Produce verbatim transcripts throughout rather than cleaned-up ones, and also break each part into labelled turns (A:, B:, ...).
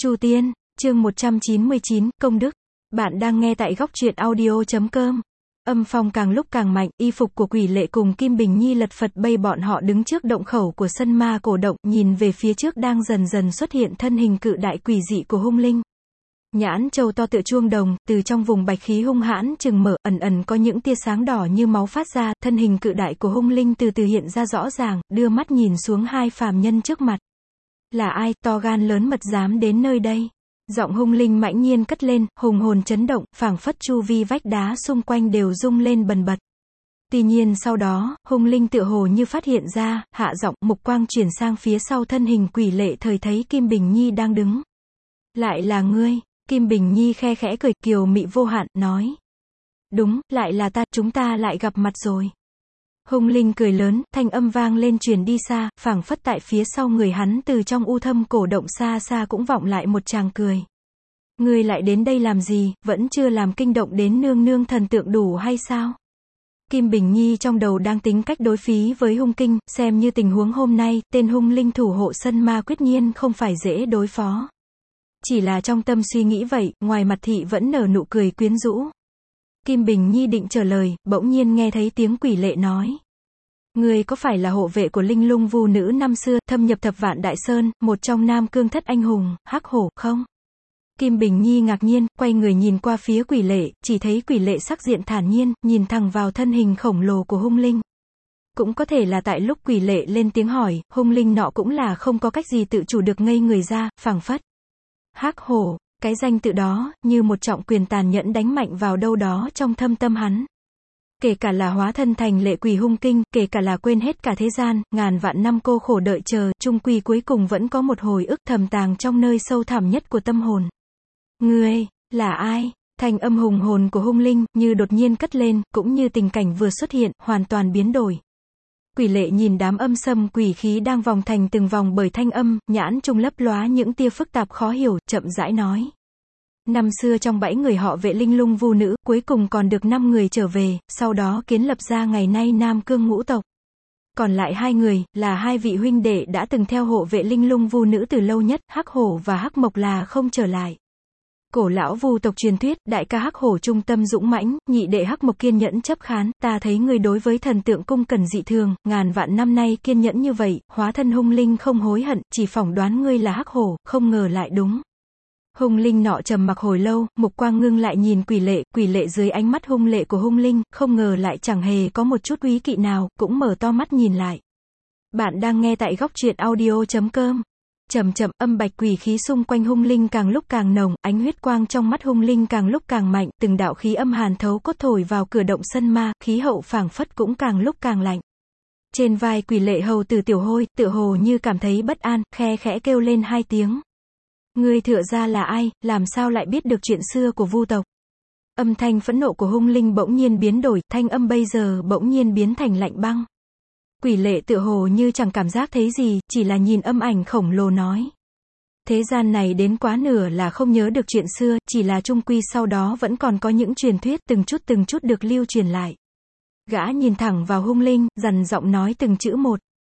A: Chu Tiên, chương một trăm chín mươi chín, Công Đức. Bạn đang nghe tại góc truyện audio chấm com. Âm phong càng lúc càng mạnh, y phục của Quỷ Lệ cùng Kim Bình Nhi lật phật bay bọn họ đứng trước động khẩu của sân ma cổ động, nhìn về phía trước đang dần dần xuất hiện thân hình cự đại quỷ dị của hung linh. Nhãn châu to tựa chuông đồng, từ trong vùng bạch khí hung hãn chừng mở, ẩn ẩn có những tia sáng đỏ như máu phát ra, thân hình cự đại của hung linh từ từ hiện ra rõ ràng, đưa mắt nhìn xuống hai phàm nhân trước mặt. Là ai, to gan lớn mật dám đến nơi đây? Giọng hung linh mãnh nhiên cất lên, hùng hồn chấn động, phảng phất chu vi vách đá xung quanh đều rung lên bần bật. Tuy nhiên sau đó, hung linh tựa hồ như phát hiện ra, hạ giọng, mục quang chuyển sang phía sau thân hình Quỷ Lệ thời thấy Kim Bình Nhi đang đứng. Lại là ngươi? Kim Bình Nhi khe khẽ cười, kiều mị vô hạn, nói. Đúng, lại là ta, chúng ta lại gặp mặt rồi. Hung linh cười lớn, thanh âm vang lên truyền đi xa, phảng phất tại phía sau người hắn từ trong u thâm cổ động xa xa cũng vọng lại một tràng cười. Ngươi lại đến đây làm gì, vẫn chưa làm kinh động đến nương nương thần tượng đủ hay sao? Kim Bình Nhi trong đầu đang tính cách đối phí với hung kinh, xem như tình huống hôm nay, tên hung linh thủ hộ sân ma quyết nhiên không phải dễ đối phó. Chỉ là trong tâm suy nghĩ vậy, ngoài mặt thị vẫn nở nụ cười quyến rũ. Kim Bình Nhi định trả lời, bỗng nhiên nghe thấy tiếng Quỷ Lệ nói. Ngươi có phải là hộ vệ của linh lung vu nữ năm xưa, thâm nhập thập vạn đại sơn, một trong Nam Cương thất anh hùng, Hắc Hổ, không? Kim Bình Nhi ngạc nhiên, quay người nhìn qua phía Quỷ Lệ, chỉ thấy Quỷ Lệ sắc diện thản nhiên, nhìn thẳng vào thân hình khổng lồ của hung linh. Cũng có thể là tại lúc Quỷ Lệ lên tiếng hỏi, hung linh nọ cũng là không có cách gì tự chủ được ngây người ra, phảng phất. Hắc Hổ, cái danh tự đó, như một trọng quyền tàn nhẫn đánh mạnh vào đâu đó trong thâm tâm hắn. Kể cả là hóa thân thành lệ quỷ hung kinh, kể cả là quên hết cả thế gian, ngàn vạn năm cô khổ đợi chờ, chung quy cuối cùng vẫn có một hồi ức thầm tàng trong nơi sâu thẳm nhất của tâm hồn. Ngươi, là ai? Thanh âm hùng hồn của hung linh, như đột nhiên cất lên, cũng như tình cảnh vừa xuất hiện, hoàn toàn biến đổi. Quỷ Lệ nhìn đám âm sâm quỷ khí đang vòng thành từng vòng bởi thanh âm, nhãn trung lấp lóa những tia phức tạp khó hiểu, chậm rãi nói. Năm xưa trong bẫy người họ Vệ linh lung vu nữ, cuối cùng còn được năm người trở về, sau đó kiến lập ra ngày nay Nam Cương ngũ tộc. Còn lại hai người, là hai vị huynh đệ đã từng theo hộ Vệ linh lung vu nữ từ lâu nhất, Hắc Hổ và Hắc Mộc là không trở lại. Cổ lão vu tộc truyền thuyết, đại ca Hắc Hổ trung tâm dũng mãnh, nhị đệ Hắc Mộc kiên nhẫn chấp khán, ta thấy ngươi đối với thần tượng cung cần dị thường, ngàn vạn năm nay kiên nhẫn như vậy, hóa thân hung linh không hối hận, chỉ phỏng đoán ngươi là Hắc Hổ, không ngờ lại đúng. Hung linh nọ trầm mặc hồi lâu, mục quang ngưng lại nhìn Quỷ Lệ, Quỷ Lệ dưới ánh mắt hung lệ của hung linh, không ngờ lại chẳng hề có một chút úy kỵ nào, cũng mở to mắt nhìn lại. Bạn đang nghe tại góc truyện audio chấm com. Chậm chậm, âm bạch quỷ khí xung quanh hung linh càng lúc càng nồng, ánh huyết quang trong mắt hung linh càng lúc càng mạnh, từng đạo khí âm hàn thấu cốt thổi vào cửa động sân ma, khí hậu phảng phất cũng càng lúc càng lạnh. Trên vai Quỷ Lệ hầu tử Tiểu Hôi, tựa hồ như cảm thấy bất an, khe khẽ kêu lên hai tiếng. Ngươi tựa ra là ai, làm sao lại biết được chuyện xưa của vu tộc? Âm thanh phẫn nộ của hung linh bỗng nhiên biến đổi, thanh âm bây giờ bỗng nhiên biến thành lạnh băng. Quỷ Lệ tựa hồ như chẳng cảm giác thấy gì, chỉ là nhìn âm ảnh khổng lồ nói. Thế gian này đến quá nửa là không nhớ được chuyện xưa, chỉ là chung quy sau đó vẫn còn có những truyền thuyết từng chút từng chút được lưu truyền lại. Gã nhìn thẳng vào hung linh, dằn giọng nói từng chữ một.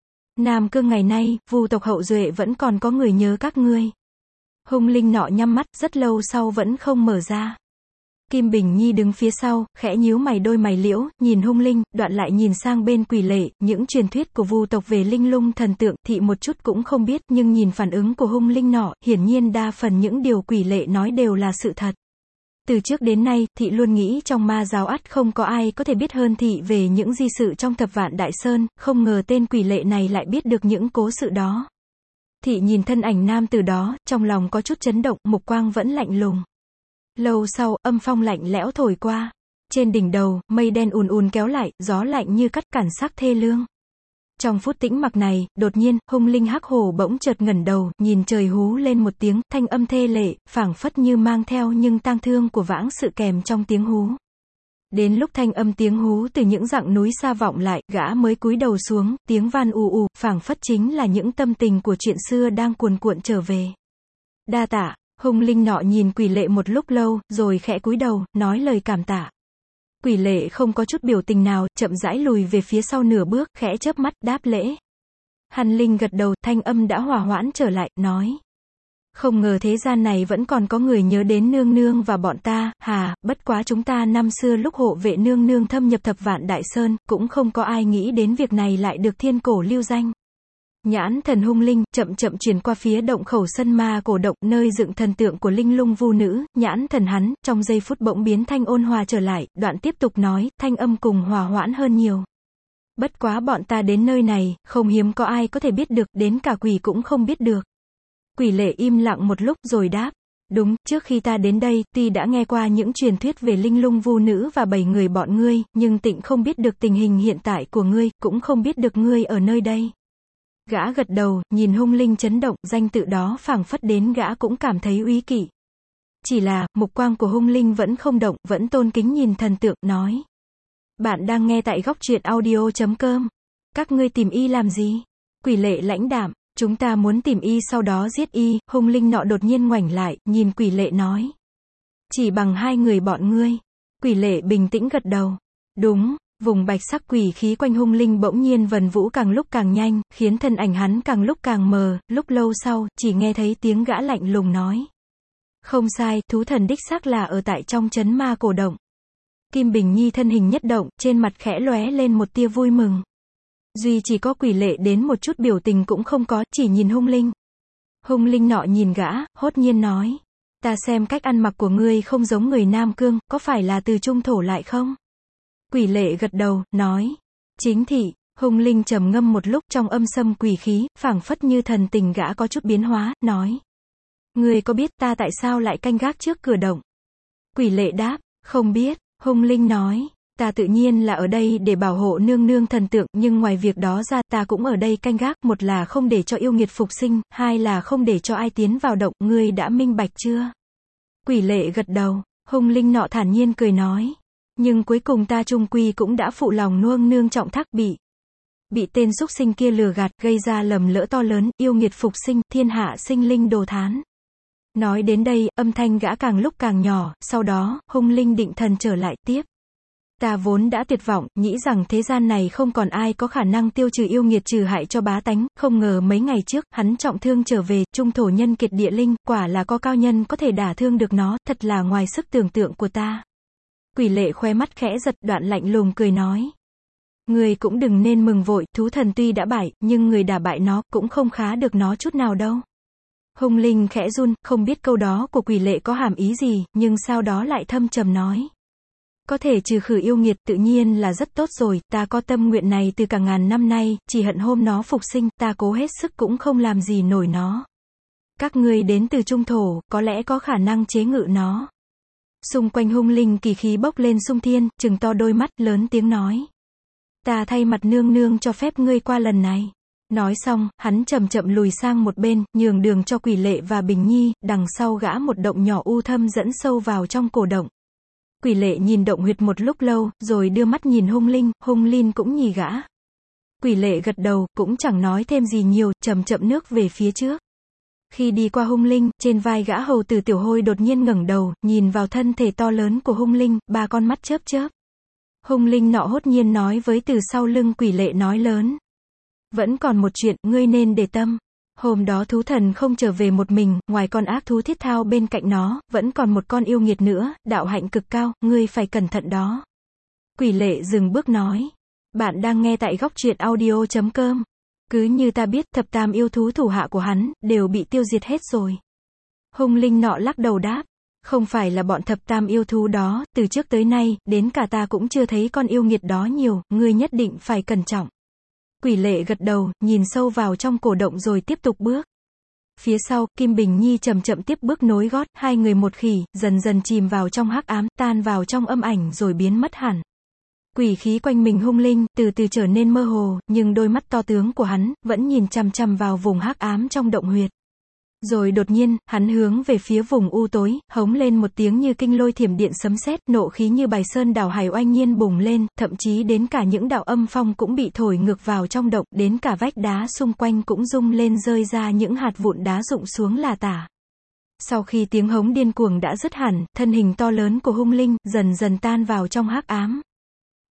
A: Nam Cương ngày nay, vu tộc hậu duệ vẫn còn có người nhớ các ngươi. Hung linh nọ nhắm mắt, rất lâu sau vẫn không mở ra. Kim Bình Nhi đứng phía sau, khẽ nhíu mày đôi mày liễu, nhìn hung linh, đoạn lại nhìn sang bên Quỷ Lệ, những truyền thuyết của vu tộc về linh lung thần tượng, thị một chút cũng không biết, nhưng nhìn phản ứng của hung linh nọ, hiển nhiên đa phần những điều Quỷ Lệ nói đều là sự thật. Từ trước đến nay, thị luôn nghĩ trong ma giáo ắt không có ai có thể biết hơn thị về những di sự trong thập vạn đại sơn, không ngờ tên Quỷ Lệ này lại biết được những cố sự đó. Thị nhìn thân ảnh nam từ đó, trong lòng có chút chấn động, mục quang vẫn lạnh lùng. Lâu sau, âm phong lạnh lẽo thổi qua. Trên đỉnh đầu, mây đen ùn ùn kéo lại, gió lạnh như cắt cản sắc thê lương. Trong phút tĩnh mặc này, đột nhiên, hung linh Hắc Hổ bỗng chợt ngẩng đầu, nhìn trời hú lên một tiếng, thanh âm thê lệ, phảng phất như mang theo nhưng tang thương của vãng sự kèm trong tiếng hú. Đến lúc thanh âm tiếng hú từ những dặng núi xa vọng lại, gã mới cúi đầu xuống, tiếng van ù ù, phảng phất chính là những tâm tình của chuyện xưa đang cuồn cuộn trở về. Đa tạ. Hung linh nọ nhìn Quỷ Lệ một lúc lâu, rồi khẽ cúi đầu, nói lời cảm tạ. Quỷ Lệ không có chút biểu tình nào, chậm rãi lùi về phía sau nửa bước, khẽ chớp mắt, đáp lễ. Hàn Linh gật đầu, thanh âm đã hòa hoãn trở lại, nói. Không ngờ thế gian này vẫn còn có người nhớ đến nương nương và bọn ta, hà, bất quá chúng ta năm xưa lúc hộ vệ nương nương thâm nhập thập vạn đại sơn, cũng không có ai nghĩ đến việc này lại được thiên cổ lưu danh. Nhãn thần hung linh, chậm chậm chuyển qua phía động khẩu sân ma cổ động, nơi dựng thần tượng của linh lung vu nữ, nhãn thần hắn, trong giây phút bỗng biến thanh ôn hòa trở lại, đoạn tiếp tục nói, thanh âm cùng hòa hoãn hơn nhiều. Bất quá bọn ta đến nơi này, không hiếm có ai có thể biết được, đến cả quỷ cũng không biết được. Quỷ lệ im lặng một lúc rồi đáp, đúng, trước khi ta đến đây, tuy đã nghe qua những truyền thuyết về linh lung vu nữ và bảy người bọn ngươi, nhưng tịnh không biết được tình hình hiện tại của ngươi, cũng không biết được ngươi ở nơi đây. Gã gật đầu, nhìn hung linh chấn động, danh tự đó phảng phất đến gã cũng cảm thấy úy kỵ. Chỉ là, mục quang của hung linh vẫn không động, vẫn tôn kính nhìn thần tượng, nói. Bạn đang nghe tại góc truyện audio chấm com. Các ngươi tìm y làm gì? Quỷ lệ lãnh đạm, chúng ta muốn tìm y sau đó giết y. Hung linh nọ đột nhiên ngoảnh lại, nhìn quỷ lệ nói. Chỉ bằng hai người bọn ngươi. Quỷ lệ bình tĩnh gật đầu. Đúng. Vùng bạch sắc quỷ khí quanh hung linh bỗng nhiên vần vũ càng lúc càng nhanh, khiến thân ảnh hắn càng lúc càng mờ, lúc lâu sau, chỉ nghe thấy tiếng gã lạnh lùng nói. Không sai, thú thần đích xác là ở tại trong trấn ma cổ động. Kim Bình Nhi thân hình nhất động, trên mặt khẽ lóe lên một tia vui mừng. Duy chỉ có quỷ lệ đến một chút biểu tình cũng không có, chỉ nhìn hung linh. Hung linh nọ nhìn gã, hốt nhiên nói. Ta xem cách ăn mặc của ngươi không giống người Nam Cương, có phải là từ Trung Thổ lại không? Quỷ lệ gật đầu, nói. Chính thị. Hung linh trầm ngâm một lúc, trong âm sâm quỷ khí, phảng phất như thần tình gã có chút biến hóa, nói. Ngươi có biết ta tại sao lại canh gác trước cửa động? Quỷ lệ đáp, không biết. Hung linh nói, ta tự nhiên là ở đây để bảo hộ nương nương thần tượng, nhưng ngoài việc đó ra, ta cũng ở đây canh gác, một là không để cho yêu nghiệt phục sinh, hai là không để cho ai tiến vào động, ngươi đã minh bạch chưa? Quỷ lệ gật đầu, hung linh nọ thản nhiên cười nói. Nhưng cuối cùng ta chung quy cũng đã phụ lòng nuông nương trọng thác, bị. Bị tên súc sinh kia lừa gạt, gây ra lầm lỡ to lớn, yêu nghiệt phục sinh, thiên hạ sinh linh đồ thán. Nói đến đây, âm thanh gã càng lúc càng nhỏ, sau đó, hung linh định thần trở lại tiếp. Ta vốn đã tuyệt vọng, nghĩ rằng thế gian này không còn ai có khả năng tiêu trừ yêu nghiệt trừ hại cho bá tánh, không ngờ mấy ngày trước, hắn trọng thương trở về, trung thổ nhân kiệt địa linh, quả là có cao nhân có thể đả thương được nó, thật là ngoài sức tưởng tượng của ta. Quỷ lệ khoe mắt khẽ giật, đoạn lạnh lùng cười nói. Người cũng đừng nên mừng vội, thú thần tuy đã bại, nhưng người đả bại nó, cũng không khá được nó chút nào đâu. Hung linh khẽ run, không biết câu đó của quỷ lệ có hàm ý gì, nhưng sau đó lại thâm trầm nói. Có thể trừ khử yêu nghiệt tự nhiên là rất tốt rồi, ta có tâm nguyện này từ cả ngàn năm nay, chỉ hận hôm nó phục sinh, ta cố hết sức cũng không làm gì nổi nó. Các ngươi đến từ Trung Thổ, có lẽ có khả năng chế ngự nó. Xung quanh hung linh kỳ khí bốc lên sung thiên, trừng to đôi mắt, lớn tiếng nói. Ta thay mặt nương nương cho phép ngươi qua lần này. Nói xong, hắn chậm chậm lùi sang một bên, nhường đường cho quỷ lệ và Bình Nhi, đằng sau gã một động nhỏ u thâm dẫn sâu vào trong cổ động. Quỷ lệ nhìn động huyệt một lúc lâu, rồi đưa mắt nhìn hung linh, hung linh cũng nhìn gã. Quỷ lệ gật đầu, cũng chẳng nói thêm gì nhiều, chậm chậm nước về phía trước. Khi đi qua hung linh, trên vai gã hầu tử tiểu hôi đột nhiên ngẩng đầu, nhìn vào thân thể to lớn của hung linh, ba con mắt chớp chớp. Hung linh nọ hốt nhiên nói với từ sau lưng quỷ lệ nói lớn. Vẫn còn một chuyện, ngươi nên để tâm. Hôm đó thú thần không trở về một mình, ngoài con ác thú thiết thao bên cạnh nó, vẫn còn một con yêu nghiệt nữa, đạo hạnh cực cao, ngươi phải cẩn thận đó. Quỷ lệ dừng bước nói. Bạn đang nghe tại góc truyện audio chấm com. Cứ như ta biết, thập tam yêu thú thủ hạ của hắn, đều bị tiêu diệt hết rồi. Hung linh nọ lắc đầu đáp. Không phải là bọn thập tam yêu thú đó, từ trước tới nay, đến cả ta cũng chưa thấy con yêu nghiệt đó nhiều, ngươi nhất định phải cẩn trọng. Quỷ lệ gật đầu, nhìn sâu vào trong cổ động rồi tiếp tục bước. Phía sau, Kim Bình Nhi chậm chậm tiếp bước nối gót, hai người một khỉ, dần dần chìm vào trong hắc ám, tan vào trong âm ảnh rồi biến mất hẳn. Quỷ khí quanh mình hung linh, từ từ trở nên mơ hồ, nhưng đôi mắt to tướng của hắn, vẫn nhìn chằm chằm vào vùng hắc ám trong động huyệt. Rồi đột nhiên, hắn hướng về phía vùng u tối, hống lên một tiếng như kinh lôi thiểm điện sấm sét, nộ khí như bài sơn đảo hải oanh nhiên bùng lên, thậm chí đến cả những đạo âm phong cũng bị thổi ngược vào trong động, đến cả vách đá xung quanh cũng rung lên rơi ra những hạt vụn đá rụng xuống là tả. Sau khi tiếng hống điên cuồng đã dứt hẳn, thân hình to lớn của hung linh, dần dần tan vào trong hắc ám.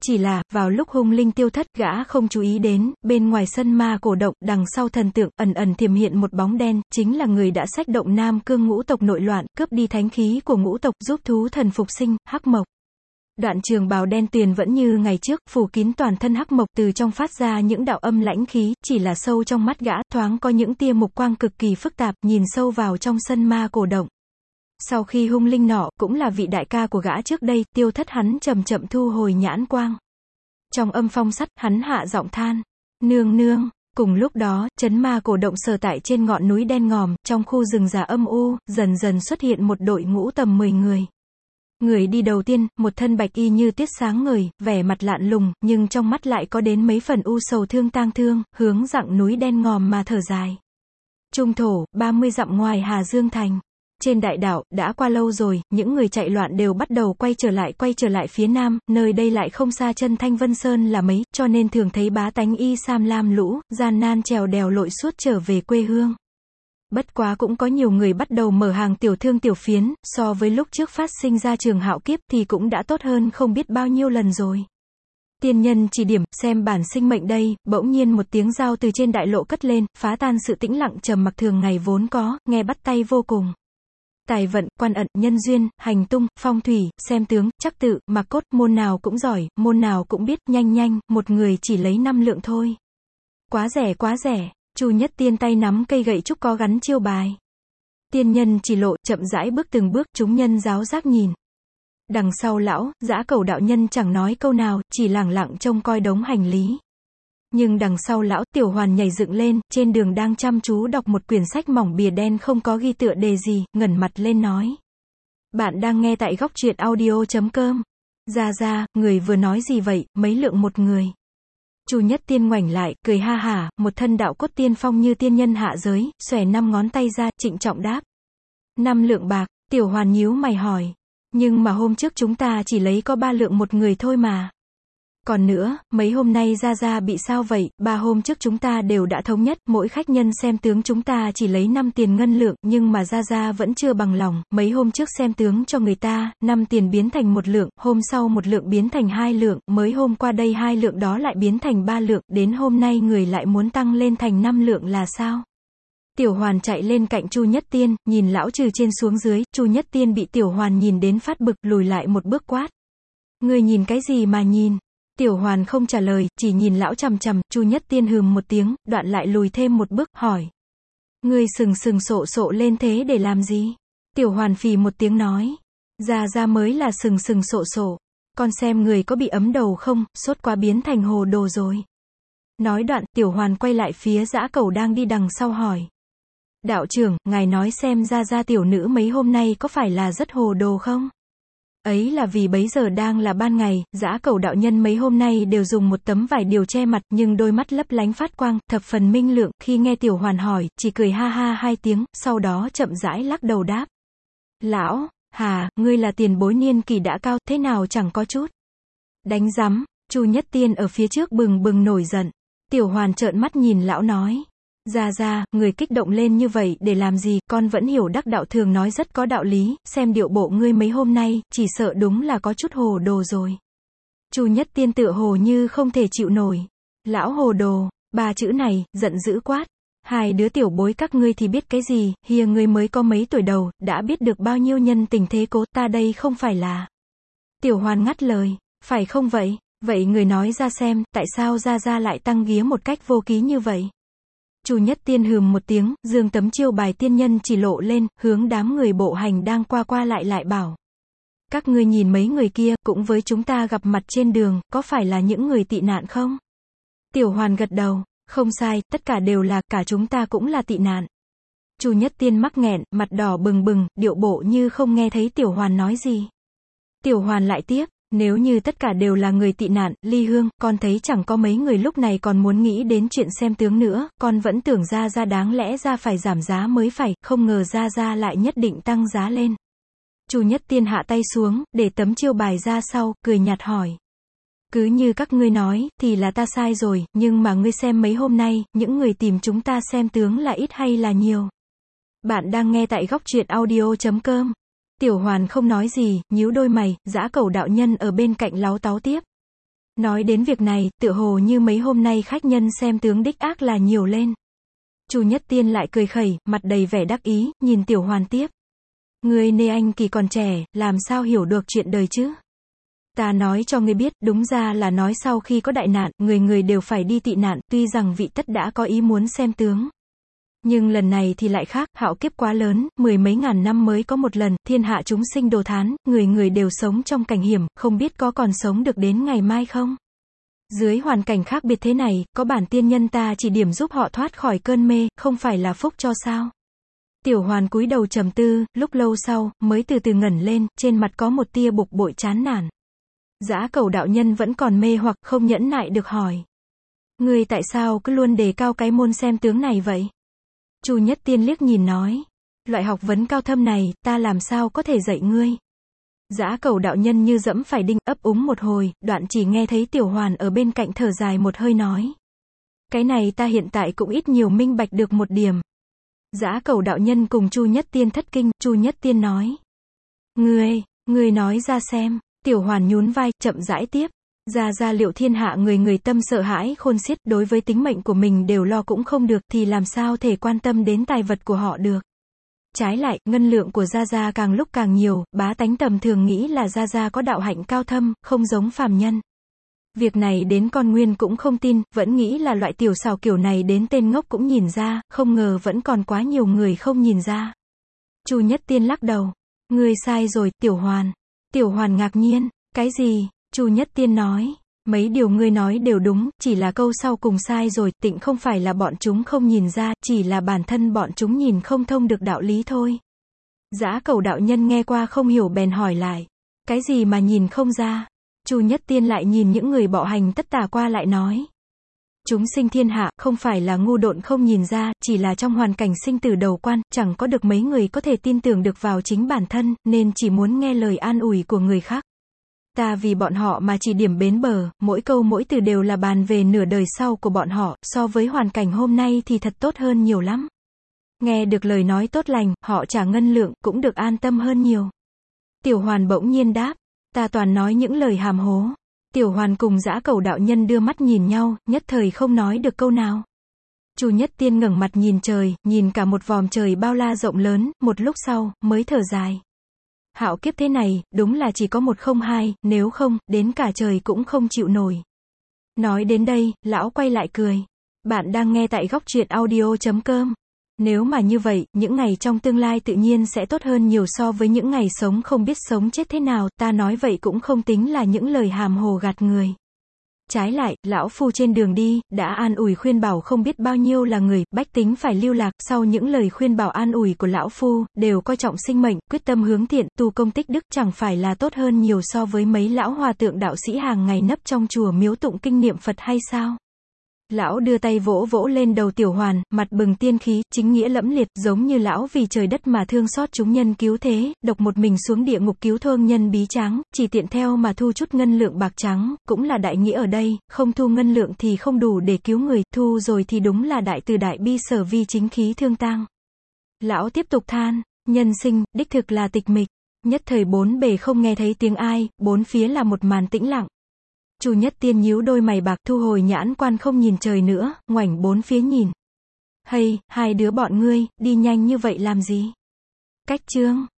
A: Chỉ là, vào lúc hung linh tiêu thất, gã không chú ý đến, bên ngoài sân ma cổ động, đằng sau thần tượng, ẩn ẩn thiềm hiện một bóng đen, chính là người đã xách động Nam Cương ngũ tộc nội loạn, cướp đi thánh khí của ngũ tộc, giúp thú thần phục sinh, Hắc Mộc. Đoạn trường bào đen tuyền vẫn như ngày trước, phủ kín toàn thân Hắc Mộc, từ trong phát ra những đạo âm lãnh khí, chỉ là sâu trong mắt gã, thoáng có những tia mục quang cực kỳ phức tạp, nhìn sâu vào trong sân ma cổ động. Sau khi hung linh nọ, cũng là vị đại ca của gã trước đây, tiêu thất, hắn chậm chậm thu hồi nhãn quang. Trong âm phong sắt, hắn hạ giọng than, nương nương. Cùng lúc đó, trấn ma cổ động sở tại trên ngọn núi đen ngòm, trong khu rừng già âm u, dần dần xuất hiện một đội ngũ tầm mười người. Người đi đầu tiên, một thân bạch y như tuyết sáng ngời, vẻ mặt lạn lùng, nhưng trong mắt lại có đến mấy phần u sầu thương tang thương, hướng dặng núi đen ngòm mà thở dài. Trung thổ, ba mươi dặm ngoài Hà Dương Thành. Trên đại đảo, đã qua lâu rồi, những người chạy loạn đều bắt đầu quay trở lại quay trở lại phía nam, nơi đây lại không xa chân Thanh Vân Sơn là mấy, cho nên thường thấy bá tánh y sam lam lũ, gian nan trèo đèo lội suốt trở về quê hương. Bất quá cũng có nhiều người bắt đầu mở hàng tiểu thương tiểu phiến, so với lúc trước phát sinh ra trường hạo kiếp thì cũng đã tốt hơn không biết bao nhiêu lần rồi. Tiên nhân chỉ điểm, xem bản sinh mệnh đây, bỗng nhiên một tiếng dao từ trên đại lộ cất lên, phá tan sự tĩnh lặng trầm mặc thường ngày vốn có, nghe bắt tay vô cùng. Tài vận, quan ẩn, nhân duyên, hành tung, phong thủy, xem tướng, chắc tự, mặc cốt, môn nào cũng giỏi, môn nào cũng biết, nhanh nhanh, một người chỉ lấy năm lượng thôi. Quá rẻ quá rẻ. Chu Nhất Tiên tay nắm cây gậy trúc có gắn chiêu bài. Tiên nhân chỉ lộ, chậm rãi bước từng bước, chúng nhân giáo giác nhìn. Đằng sau lão, Dã Cẩu đạo nhân chẳng nói câu nào, chỉ lẳng lặng trông coi đống hành lý. Nhưng đằng sau lão, Tiểu Hoàn nhảy dựng lên, trên đường đang chăm chú đọc một quyển sách mỏng bìa đen không có ghi tựa đề gì, ngẩng mặt lên nói. Bạn đang nghe tại góc truyện audio chấm com. Ra ra, người vừa nói gì vậy, mấy lượng một người. Chu Nhất Tiên ngoảnh lại, cười ha hả, một thân đạo cốt tiên phong như tiên nhân hạ giới, xòe năm ngón tay ra, trịnh trọng đáp. Năm lượng bạc. Tiểu Hoàn nhíu mày hỏi. Nhưng mà hôm trước chúng ta chỉ lấy có ba lượng một người thôi mà. Còn nữa, mấy hôm nay ra ra bị sao vậy, ba hôm trước chúng ta đều đã thống nhất, mỗi khách nhân xem tướng chúng ta chỉ lấy năm tiền ngân lượng, nhưng mà ra ra vẫn chưa bằng lòng, mấy hôm trước xem tướng cho người ta, năm tiền biến thành một lượng, hôm sau một lượng biến thành hai lượng, mới hôm qua đây hai lượng đó lại biến thành ba lượng, đến hôm nay người lại muốn tăng lên thành năm lượng là sao? Tiểu Hoàn chạy lên cạnh Chu Nhất Tiên, nhìn lão trừ trên xuống dưới, Chu Nhất Tiên bị Tiểu Hoàn nhìn đến phát bực, lùi lại một bước quát. Người nhìn cái gì mà nhìn? Tiểu Hoàn không trả lời, chỉ nhìn lão chằm chằm, Chu Nhất Tiên hừm một tiếng, đoạn lại lùi thêm một bước, hỏi. Ngươi sừng sừng sộ sộ lên thế để làm gì? Tiểu Hoàn phì một tiếng nói. Ra ra mới là sừng sừng sộ sộ. Con xem người có bị ấm đầu không, sốt quá biến thành hồ đồ rồi. Nói đoạn, Tiểu Hoàn quay lại phía Dã Cẩu đang đi đằng sau hỏi. Đạo trưởng, ngài nói xem ra ra tiểu nữ mấy hôm nay có phải là rất hồ đồ không? Ấy là vì bấy giờ đang là ban ngày, Dã Cẩu đạo nhân mấy hôm nay đều dùng một tấm vải điều che mặt, nhưng đôi mắt lấp lánh phát quang, thập phần minh lượng, khi nghe Tiểu Hoàn hỏi, chỉ cười ha ha hai tiếng, sau đó chậm rãi lắc đầu đáp. Lão, hà, ngươi là tiền bối niên kỷ đã cao, thế nào chẳng có chút. Đánh rắm, Chu Nhất Tiên ở phía trước bừng bừng nổi giận. Tiểu Hoàn trợn mắt nhìn lão nói. Ra ra, người kích động lên như vậy để làm gì, con vẫn hiểu đắc đạo thường nói rất có đạo lý, xem điệu bộ ngươi mấy hôm nay, chỉ sợ đúng là có chút hồ đồ rồi. Chu Nhất Tiên tựa hồ như không thể chịu nổi. Lão hồ đồ, ba chữ này, giận dữ quát. Hai đứa tiểu bối các ngươi thì biết cái gì, hìa ngươi mới có mấy tuổi đầu, đã biết được bao nhiêu nhân tình thế cố, ta đây không phải là. Tiểu Hoàn ngắt lời, phải không vậy, vậy người nói ra xem, tại sao ra ra lại tăng vía một cách vô ký như vậy? Chu Nhất Tiên hừm một tiếng, giương tấm chiêu bài tiên nhân chỉ lộ lên, hướng đám người bộ hành đang qua qua lại lại bảo. Các ngươi nhìn mấy người kia, cũng với chúng ta gặp mặt trên đường, có phải là những người tị nạn không? Tiểu Hoàn gật đầu, không sai, tất cả đều là, cả chúng ta cũng là tị nạn. Chu Nhất Tiên mắc nghẹn, mặt đỏ bừng bừng, điệu bộ như không nghe thấy Tiểu Hoàn nói gì. Tiểu Hoàn lại tiếp. Nếu như tất cả đều là người tị nạn, Ly Hương, con thấy chẳng có mấy người lúc này còn muốn nghĩ đến chuyện xem tướng nữa, con vẫn tưởng ra ra đáng lẽ ra phải giảm giá mới phải, không ngờ ra ra lại nhất định tăng giá lên. Chu Nhất Tiên hạ tay xuống, để tấm chiêu bài ra sau, cười nhạt hỏi. Cứ như các ngươi nói, thì là ta sai rồi, nhưng mà ngươi xem mấy hôm nay, những người tìm chúng ta xem tướng là ít hay là nhiều? Bạn đang nghe tại góc truyện audio chấm com. Tiểu Hoàn không nói gì, nhíu đôi mày, Dã Cẩu đạo nhân ở bên cạnh láu táu tiếp. Nói đến việc này, tựa hồ như mấy hôm nay khách nhân xem tướng đích ác là nhiều lên. Chu Nhất Tiên lại cười khẩy, mặt đầy vẻ đắc ý, nhìn Tiểu Hoàn tiếp. Ngươi nê anh kỳ còn trẻ, làm sao hiểu được chuyện đời chứ? Ta nói cho ngươi biết, đúng ra là nói sau khi có đại nạn, người người đều phải đi tị nạn, tuy rằng vị tất đã có ý muốn xem tướng. Nhưng lần này thì lại khác, hạo kiếp quá lớn, mười mấy ngàn năm mới có một lần, thiên hạ chúng sinh đồ thán, người người đều sống trong cảnh hiểm, không biết có còn sống được đến ngày mai không? Dưới hoàn cảnh khác biệt thế này, có bản tiên nhân ta chỉ điểm giúp họ thoát khỏi cơn mê, không phải là phúc cho sao? Tiểu Hoàn cúi đầu trầm tư, lúc lâu sau, mới từ từ ngẩng lên, trên mặt có một tia bực bội chán nản. Dã Cẩu đạo nhân vẫn còn mê hoặc, không nhẫn nại được hỏi. Ngươi tại sao cứ luôn đề cao cái môn xem tướng này vậy? Chu Nhất Tiên liếc nhìn nói. Loại học vấn cao thâm này, ta làm sao có thể dạy ngươi? Dã Cẩu đạo nhân như dẫm phải đinh, ấp úng một hồi, đoạn chỉ nghe thấy Tiểu Hoàn ở bên cạnh thở dài một hơi nói. Cái này ta hiện tại cũng ít nhiều minh bạch được một điểm. Dã Cẩu đạo nhân cùng Chu Nhất Tiên thất kinh, Chu Nhất Tiên nói. Ngươi, ngươi nói ra xem. Tiểu Hoàn nhún vai, chậm rãi tiếp. Ra ra liệu thiên hạ người người tâm sợ hãi khôn xiết, đối với tính mệnh của mình đều lo cũng không được, thì làm sao thể quan tâm đến tài vật của họ được. Trái lại, ngân lượng của Gia Gia càng lúc càng nhiều, bá tánh tầm thường nghĩ là Gia Gia có đạo hạnh cao thâm, không giống phàm nhân. Việc này đến con Nguyên cũng không tin, vẫn nghĩ là loại tiểu xảo kiểu này đến tên ngốc cũng nhìn ra, không ngờ vẫn còn quá nhiều người không nhìn ra. Chu Nhất Tiên lắc đầu. Ngươi sai rồi, Tiểu Hoàn. Tiểu Hoàn ngạc nhiên. Cái gì? Chu Nhất Tiên nói. Mấy điều ngươi nói đều đúng, chỉ là câu sau cùng sai rồi, tịnh không phải là bọn chúng không nhìn ra, chỉ là bản thân bọn chúng nhìn không thông được đạo lý thôi. Dã Cẩu đạo nhân nghe qua không hiểu bèn hỏi lại. Cái gì mà nhìn không ra? Chu Nhất Tiên lại nhìn những người bọ hành tất tả qua lại nói. Chúng sinh thiên hạ, không phải là ngu độn không nhìn ra, chỉ là trong hoàn cảnh sinh tử đầu quan, chẳng có được mấy người có thể tin tưởng được vào chính bản thân, nên chỉ muốn nghe lời an ủi của người khác. Ta vì bọn họ mà chỉ điểm bến bờ, mỗi câu mỗi từ đều là bàn về nửa đời sau của bọn họ, so với hoàn cảnh hôm nay thì thật tốt hơn nhiều lắm. Nghe được lời nói tốt lành, họ trả ngân lượng, cũng được an tâm hơn nhiều. Tiểu Hoàn bỗng nhiên đáp, ta toàn nói những lời hàm hố. Tiểu Hoàn cùng Dã Cẩu đạo nhân đưa mắt nhìn nhau, nhất thời không nói được câu nào. Chu Nhất Tiên ngẩng mặt nhìn trời, nhìn cả một vòm trời bao la rộng lớn, một lúc sau, mới thở dài. Hạo kiếp thế này, đúng là chỉ có một không hai, nếu không, đến cả trời cũng không chịu nổi. Nói đến đây, lão quay lại cười. Bạn đang nghe tại góc truyện audio chấm com. Nếu mà như vậy, những ngày trong tương lai tự nhiên sẽ tốt hơn nhiều so với những ngày sống không biết sống chết thế nào, ta nói vậy cũng không tính là những lời hàm hồ gạt người. Trái lại, lão phu trên đường đi, đã an ủi khuyên bảo không biết bao nhiêu là người, bách tính phải lưu lạc, sau những lời khuyên bảo an ủi của lão phu, đều coi trọng sinh mệnh, quyết tâm hướng thiện, tu công tích đức, chẳng phải là tốt hơn nhiều so với mấy lão hòa thượng đạo sĩ hàng ngày nấp trong chùa miếu tụng kinh niệm Phật hay sao? Lão đưa tay vỗ vỗ lên đầu Tiểu Hoàn, mặt bừng tiên khí, chính nghĩa lẫm liệt, giống như lão vì trời đất mà thương xót chúng nhân cứu thế, độc một mình xuống địa ngục cứu thương nhân bí tráng, chỉ tiện theo mà thu chút ngân lượng bạc trắng, cũng là đại nghĩa ở đây, không thu ngân lượng thì không đủ để cứu người, thu rồi thì đúng là đại từ đại bi sở vi chính khí thương tang. Lão tiếp tục than, nhân sinh, đích thực là tịch mịch, nhất thời bốn bề không nghe thấy tiếng ai, bốn phía là một màn tĩnh lặng. Chu Nhất Tiên nhíu đôi mày bạc, thu hồi nhãn quan không nhìn trời nữa, ngoảnh bốn phía nhìn. Hay, hai đứa bọn ngươi, đi nhanh như vậy làm gì? Cách chương.